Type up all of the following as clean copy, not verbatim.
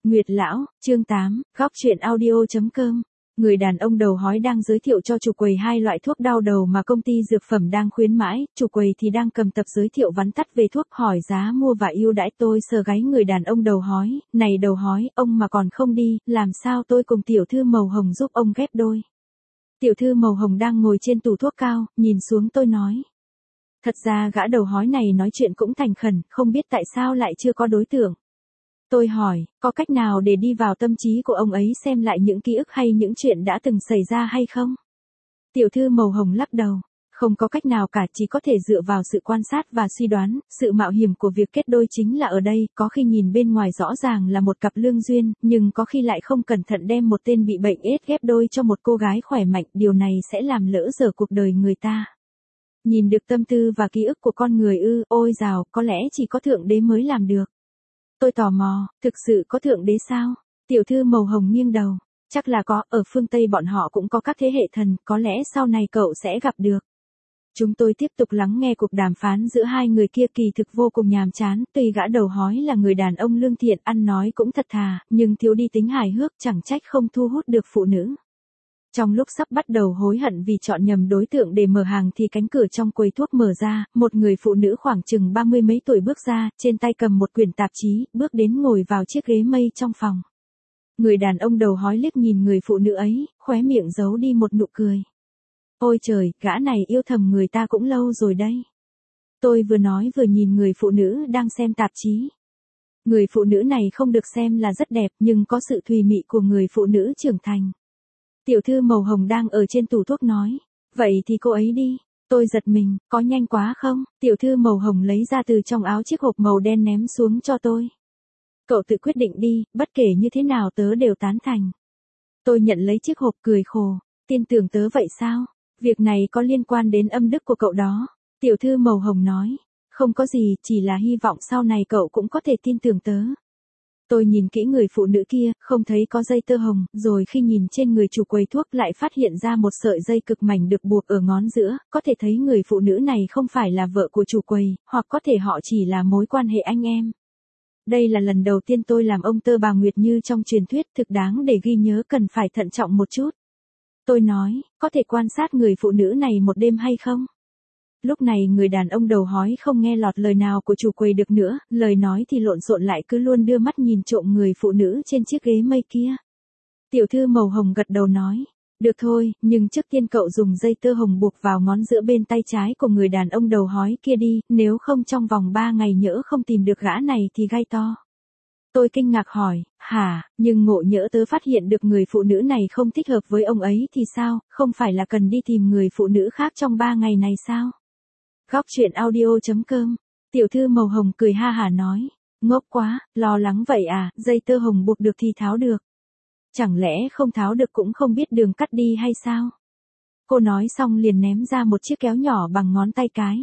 Nguyệt Lão, chương 8, góc chuyện audio.com. Người đàn ông đầu hói đang giới thiệu cho chủ quầy hai loại thuốc đau đầu mà công ty dược phẩm đang khuyến mãi, chủ quầy thì đang cầm tập giới thiệu vắn tắt về thuốc, hỏi giá mua và ưu đãi. Tôi sờ gáy người đàn ông đầu hói, này đầu hói, ông mà còn không đi, làm sao tôi cùng tiểu thư màu hồng giúp ông ghép đôi. Tiểu thư màu hồng đang ngồi trên tủ thuốc cao, nhìn xuống tôi nói. Thật ra gã đầu hói này nói chuyện cũng thành khẩn, không biết tại sao lại chưa có đối tượng. Tôi hỏi, có cách nào để đi vào tâm trí của ông ấy xem lại những ký ức hay những chuyện đã từng xảy ra hay không? Tiểu thư màu hồng lắc đầu, không có cách nào cả, chỉ có thể dựa vào sự quan sát và suy đoán. Sự mạo hiểm của việc kết đôi chính là ở đây, có khi nhìn bên ngoài rõ ràng là một cặp lương duyên, nhưng có khi lại không cẩn thận đem một tên bị bệnh AIDS ghép đôi cho một cô gái khỏe mạnh, điều này sẽ làm lỡ dở cuộc đời người ta. Nhìn được tâm tư và ký ức của con người ư? Ôi dào, có lẽ chỉ có thượng đế mới làm được. Tôi tò mò, thực sự có thượng đế sao? Tiểu thư màu hồng nghiêng đầu, chắc là có, ở phương Tây bọn họ cũng có các thế hệ thần, có lẽ sau này cậu sẽ gặp được. Chúng tôi tiếp tục lắng nghe cuộc đàm phán giữa hai người kia, kỳ thực vô cùng nhàm chán. Tuy gã đầu hói là người đàn ông lương thiện, ăn nói cũng thật thà, nhưng thiếu đi tính hài hước, chẳng trách không thu hút được phụ nữ. Trong lúc sắp bắt đầu hối hận vì chọn nhầm đối tượng để mở hàng thì cánh cửa trong quầy thuốc mở ra, một người phụ nữ khoảng chừng 30 mấy tuổi bước ra, trên tay cầm một quyển tạp chí, bước đến ngồi vào chiếc ghế mây trong phòng. Người đàn ông đầu hói liếc nhìn người phụ nữ ấy, khóe miệng giấu đi một nụ cười. Ôi trời, gã này yêu thầm người ta cũng lâu rồi đấy. Tôi vừa nói vừa nhìn người phụ nữ đang xem tạp chí. Người phụ nữ này không được xem là rất đẹp, nhưng có sự thùy mị của người phụ nữ trưởng thành. Tiểu thư màu hồng đang ở trên tủ thuốc nói, vậy thì cô ấy đi. Tôi giật mình, có nhanh quá không? Tiểu thư màu hồng lấy ra từ trong áo chiếc hộp màu đen ném xuống cho tôi. Cậu tự quyết định đi, bất kể như thế nào tớ đều tán thành. Tôi nhận lấy chiếc hộp cười khổ, tin tưởng tớ vậy sao? Việc này có liên quan đến âm đức của cậu đó. Tiểu thư màu hồng nói, không có gì, chỉ là hy vọng sau này cậu cũng có thể tin tưởng tớ. Tôi nhìn kỹ người phụ nữ kia, không thấy có dây tơ hồng, rồi khi nhìn trên người chủ quầy thuốc lại phát hiện ra một sợi dây cực mảnh được buộc ở ngón giữa, có thể thấy người phụ nữ này không phải là vợ của chủ quầy, hoặc có thể họ chỉ là mối quan hệ anh em. Đây là lần đầu tiên tôi làm ông tơ bà Nguyệt như trong truyền thuyết, thực đáng để ghi nhớ, cần phải thận trọng một chút. Tôi nói, có thể quan sát người phụ nữ này một đêm hay không? Lúc này người đàn ông đầu hói không nghe lọt lời nào của chủ quầy được nữa, lời nói thì lộn xộn lại cứ luôn đưa mắt nhìn trộm người phụ nữ trên chiếc ghế mây kia. Tiểu thư màu hồng gật đầu nói, được thôi, nhưng trước tiên cậu dùng dây tơ hồng buộc vào ngón giữa bên tay trái của người đàn ông đầu hói kia đi, nếu không trong vòng 3 ngày nhỡ không tìm được gã này thì gai to. Tôi kinh ngạc hỏi, hả, nhưng ngộ nhỡ tớ phát hiện được người phụ nữ này không thích hợp với ông ấy thì sao, không phải là cần đi tìm người phụ nữ khác trong 3 ngày này sao? Góc chuyện audio.com. Tiểu thư màu hồng cười ha hả nói, ngốc quá, lo lắng vậy à, dây tơ hồng buộc được thì tháo được. Chẳng lẽ không tháo được cũng không biết đường cắt đi hay sao? Cô nói xong liền ném ra một chiếc kéo nhỏ bằng ngón tay cái.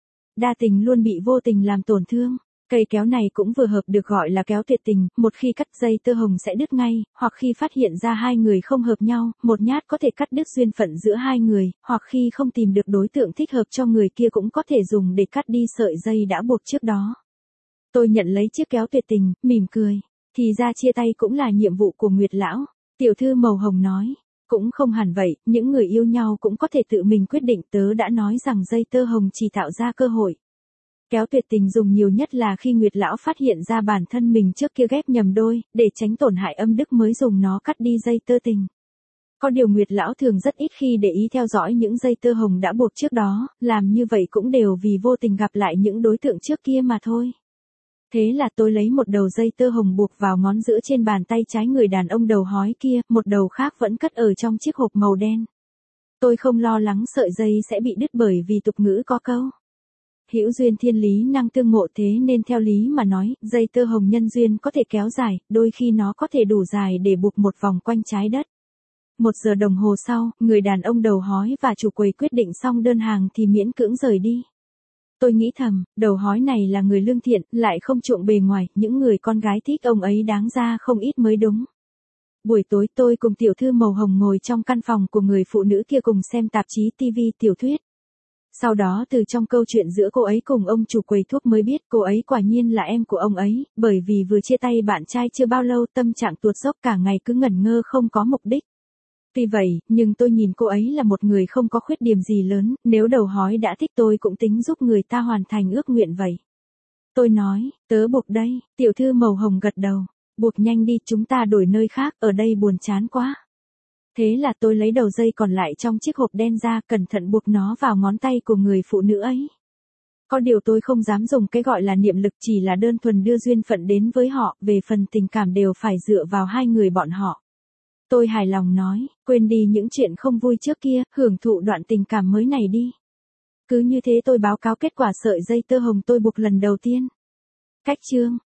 Đa tình luôn bị vô tình làm tổn thương. Cây kéo này cũng vừa hợp, được gọi là kéo tuyệt tình, một khi cắt dây tơ hồng sẽ đứt ngay, hoặc khi phát hiện ra hai người không hợp nhau, một nhát có thể cắt đứt duyên phận giữa hai người, hoặc khi không tìm được đối tượng thích hợp cho người kia cũng có thể dùng để cắt đi sợi dây đã buộc trước đó. Tôi nhận lấy chiếc kéo tuyệt tình, mỉm cười, thì ra chia tay cũng là nhiệm vụ của Nguyệt Lão. Tiểu thư màu hồng nói, cũng không hẳn vậy, những người yêu nhau cũng có thể tự mình quyết định, tớ đã nói rằng dây tơ hồng chỉ tạo ra cơ hội. Kéo tuyệt tình dùng nhiều nhất là khi Nguyệt Lão phát hiện ra bản thân mình trước kia ghép nhầm đôi, để tránh tổn hại âm đức mới dùng nó cắt đi dây tơ tình. Có điều Nguyệt Lão thường rất ít khi để ý theo dõi những dây tơ hồng đã buộc trước đó, làm như vậy cũng đều vì vô tình gặp lại những đối tượng trước kia mà thôi. Thế là tôi lấy một đầu dây tơ hồng buộc vào ngón giữa trên bàn tay trái người đàn ông đầu hói kia, một đầu khác vẫn cất ở trong chiếc hộp màu đen. Tôi không lo lắng sợi dây sẽ bị đứt bởi vì tục ngữ có câu hữu duyên thiên lý năng tương ngộ, thế nên theo lý mà nói, dây tơ hồng nhân duyên có thể kéo dài, đôi khi nó có thể đủ dài để buộc một vòng quanh trái đất. 1 giờ đồng hồ sau, người đàn ông đầu hói và chủ quầy quyết định xong đơn hàng thì miễn cưỡng rời đi. Tôi nghĩ thầm, đầu hói này là người lương thiện, lại không chuộng bề ngoài, những người con gái thích ông ấy đáng ra không ít mới đúng. Buổi tối tôi cùng tiểu thư màu hồng ngồi trong căn phòng của người phụ nữ kia cùng xem tạp chí TV tiểu thuyết. Sau đó từ trong câu chuyện giữa cô ấy cùng ông chủ quầy thuốc mới biết cô ấy quả nhiên là em của ông ấy, bởi vì vừa chia tay bạn trai chưa bao lâu tâm trạng tuột dốc cả ngày cứ ngẩn ngơ không có mục đích. Tuy vậy, nhưng tôi nhìn cô ấy là một người không có khuyết điểm gì lớn, nếu đầu hói đã thích tôi cũng tính giúp người ta hoàn thành ước nguyện vậy. Tôi nói, tớ buộc đây, tiểu thư màu hồng gật đầu, buộc nhanh đi chúng ta đổi nơi khác, ở đây buồn chán quá. Thế là tôi lấy đầu dây còn lại trong chiếc hộp đen ra cẩn thận buộc nó vào ngón tay của người phụ nữ ấy. Có điều tôi không dám dùng cái gọi là niệm lực chỉ là đơn thuần đưa duyên phận đến với họ, về phần tình cảm đều phải dựa vào hai người bọn họ. Tôi hài lòng nói, quên đi những chuyện không vui trước kia, hưởng thụ đoạn tình cảm mới này đi. Cứ như thế tôi báo cáo kết quả sợi dây tơ hồng tôi buộc lần đầu tiên. Cách chương